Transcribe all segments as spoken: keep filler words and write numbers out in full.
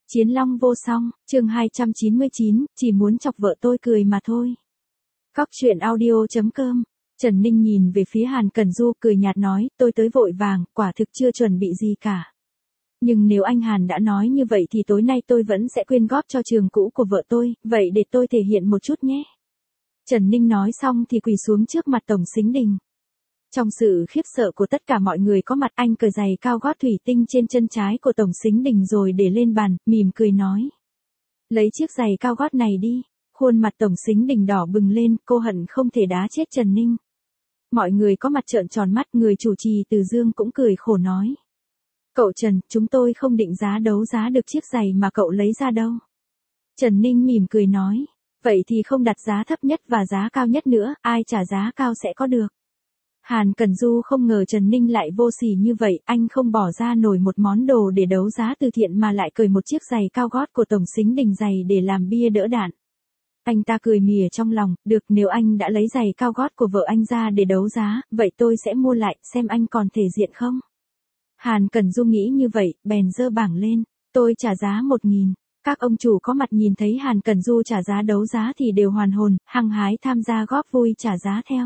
Chiến long vô song, chương hai trăm chín mươi chín, chỉ muốn chọc vợ tôi cười mà thôi. Góc truyện audio chấm com. Trần Ninh nhìn về phía Hàn Cẩn Du cười nhạt nói, tôi tới vội vàng, quả thực chưa chuẩn bị gì cả. Nhưng nếu anh Hàn đã nói như vậy thì tối nay tôi vẫn sẽ quyên góp cho trường cũ của vợ tôi, vậy để tôi thể hiện một chút nhé. Trần Ninh nói xong thì quỳ xuống trước mặt Tổng Sính Đình. Trong sự khiếp sợ của tất cả mọi người có mặt, anh cởi giày cao gót thủy tinh trên chân trái của Tổng Sính Đình rồi để lên bàn, mỉm cười nói. Lấy chiếc giày cao gót này đi. Khuôn mặt Tổng Sính Đình đỏ bừng lên, cô hận không thể đá chết Trần Ninh. Mọi người có mặt trợn tròn mắt, người chủ trì Từ Dương cũng cười khổ nói. Cậu Trần, chúng tôi không định giá đấu giá được chiếc giày mà cậu lấy ra đâu. Trần Ninh mỉm cười nói. Vậy thì không đặt giá thấp nhất và giá cao nhất nữa, ai trả giá cao sẽ có được. Hàn Cẩn Du không ngờ Trần Ninh lại vô sỉ như vậy, anh không bỏ ra nổi một món đồ để đấu giá từ thiện mà lại cởi một chiếc giày cao gót của Tổng Sính Đình giày để làm bia đỡ đạn. Anh ta cười mỉa trong lòng, được, nếu anh đã lấy giày cao gót của vợ anh ra để đấu giá, vậy tôi sẽ mua lại, xem anh còn thể diện không. Hàn Cẩn Du nghĩ như vậy, bèn giơ bảng lên, tôi trả giá một nghìn. Các ông chủ có mặt nhìn thấy Hàn Cẩn Du trả giá đấu giá thì đều hoàn hồn, hăng hái tham gia góp vui trả giá theo.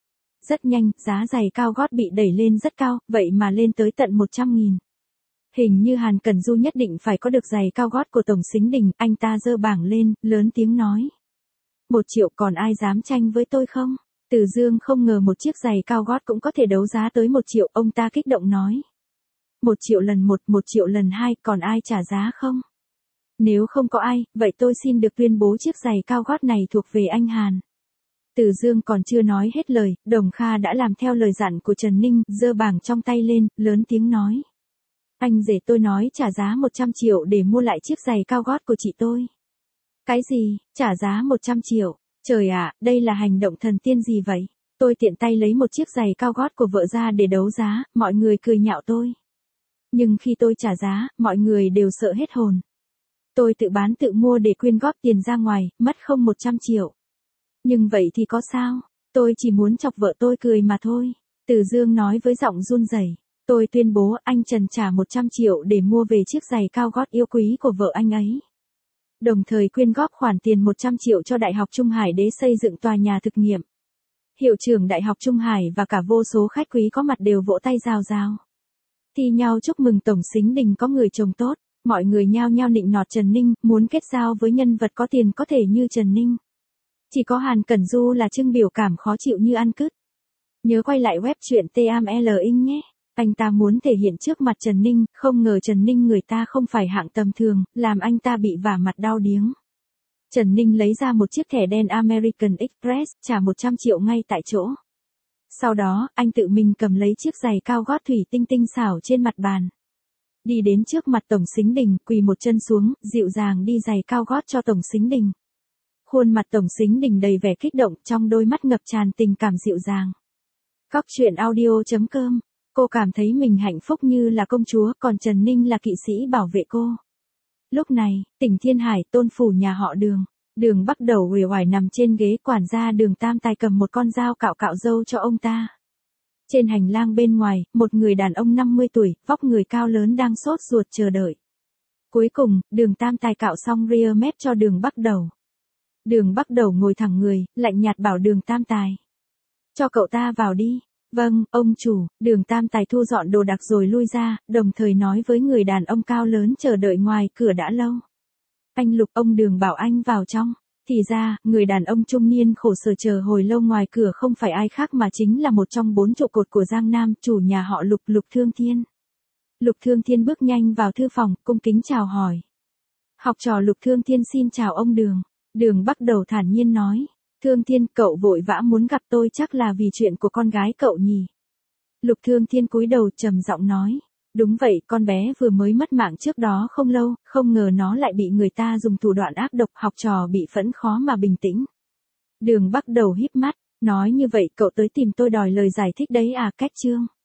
Rất nhanh, giá giày cao gót bị đẩy lên rất cao, vậy mà lên tới tận một trăm nghìn. Hình như Hàn Cẩn Du nhất định phải có được giày cao gót của Tổng Sính Đình, anh ta giơ bảng lên, lớn tiếng nói. Một triệu, còn ai dám tranh với tôi không? Từ Dương không ngờ một chiếc giày cao gót cũng có thể đấu giá tới một triệu, ông ta kích động nói. Một triệu lần một, một triệu lần hai, còn ai trả giá không? Nếu không có ai, vậy tôi xin được tuyên bố chiếc giày cao gót này thuộc về anh Hàn. Từ Dương còn chưa nói hết lời, Đồng Kha đã làm theo lời dặn của Trần Ninh, giơ bảng trong tay lên, lớn tiếng nói. Anh rể tôi nói trả giá một trăm triệu để mua lại chiếc giày cao gót của chị tôi. Cái gì, trả giá một trăm triệu? Trời ạ, đây là hành động thần tiên gì vậy? Tôi tiện tay lấy một chiếc giày cao gót của vợ ra để đấu giá, mọi người cười nhạo tôi. Nhưng khi tôi trả giá, mọi người đều sợ hết hồn. Tôi tự bán tự mua để quyên góp tiền ra ngoài, mất không một trăm triệu. Nhưng vậy thì có sao? Tôi chỉ muốn chọc vợ tôi cười mà thôi. Từ Dương nói với giọng run rẩy. Tôi tuyên bố anh Trần trả một trăm triệu để mua về chiếc giày cao gót yêu quý của vợ anh ấy. Đồng thời quyên góp khoản tiền một trăm triệu cho Đại học Trung Hải để xây dựng tòa nhà thực nghiệm. Hiệu trưởng Đại học Trung Hải và cả vô số khách quý có mặt đều vỗ tay rào rào. Thi nhau chúc mừng Tổng Sính Đình có người chồng tốt, mọi người nhao nhao nịnh nọt Trần Ninh, muốn kết giao với nhân vật có tiền có thể như Trần Ninh. Chỉ có Hàn Cẩn Du là trưng biểu cảm khó chịu như ăn cứt. Nhớ quay lại web truyện tê em lờ inh nhé. Anh ta muốn thể hiện trước mặt Trần Ninh, không ngờ Trần Ninh người ta không phải hạng tầm thường, làm anh ta bị vả mặt đau điếng. Trần Ninh lấy ra một chiếc thẻ đen American Express, trả một trăm triệu ngay tại chỗ. Sau đó, anh tự mình cầm lấy chiếc giày cao gót thủy tinh tinh xảo trên mặt bàn. Đi đến trước mặt Tổng Sính Đình, quỳ một chân xuống, dịu dàng đi giày cao gót cho Tổng Sính Đình. Khuôn mặt Tổng Sính Đình đầy vẻ kích động, trong đôi mắt ngập tràn tình cảm dịu dàng. Góc truyện audio chấm com. Cô cảm thấy mình hạnh phúc như là công chúa, còn Trần Ninh là kỵ sĩ bảo vệ cô. Lúc này, tỉnh Thiên Hải, tôn phủ nhà họ Đường. Đường bắt đầu uể oải nằm trên ghế, quản gia Đường Tam Tài cầm một con dao cạo cạo râu cho ông ta. Trên hành lang bên ngoài, một người đàn ông năm mươi tuổi, vóc người cao lớn đang sốt ruột chờ đợi. Cuối cùng, Đường Tam Tài cạo xong rear mép cho Đường bắt đầu. Đường bắt đầu ngồi thẳng người, lạnh nhạt bảo Đường Tam Tài. Cho cậu ta vào đi. Vâng, ông chủ. Đường Tam Tài thu dọn đồ đạc rồi lui ra, đồng thời nói với người đàn ông cao lớn chờ đợi ngoài cửa đã lâu. Anh Lục, ông Đường bảo anh vào trong. Thì ra, người đàn ông trung niên khổ sở chờ hồi lâu ngoài cửa không phải ai khác mà chính là một trong bốn trụ cột của Giang Nam, chủ nhà họ Lục, Lục Thương Thiên. Lục Thương Thiên bước nhanh vào thư phòng, cung kính chào hỏi. Học trò Lục Thương Thiên xin chào ông Đường. Đường bắt đầu thản nhiên nói. Thương Thiên, cậu vội vã muốn gặp tôi chắc là vì chuyện của con gái cậu nhỉ? Lục Thương Thiên cúi đầu trầm giọng nói. Đúng vậy, con bé vừa mới mất mạng trước đó không lâu, không ngờ nó lại bị người ta dùng thủ đoạn ác độc, học trò bị phẫn khó mà bình tĩnh. Đường bắt đầu híp mắt, nói như vậy cậu tới tìm tôi đòi lời giải thích đấy à? Cách chương.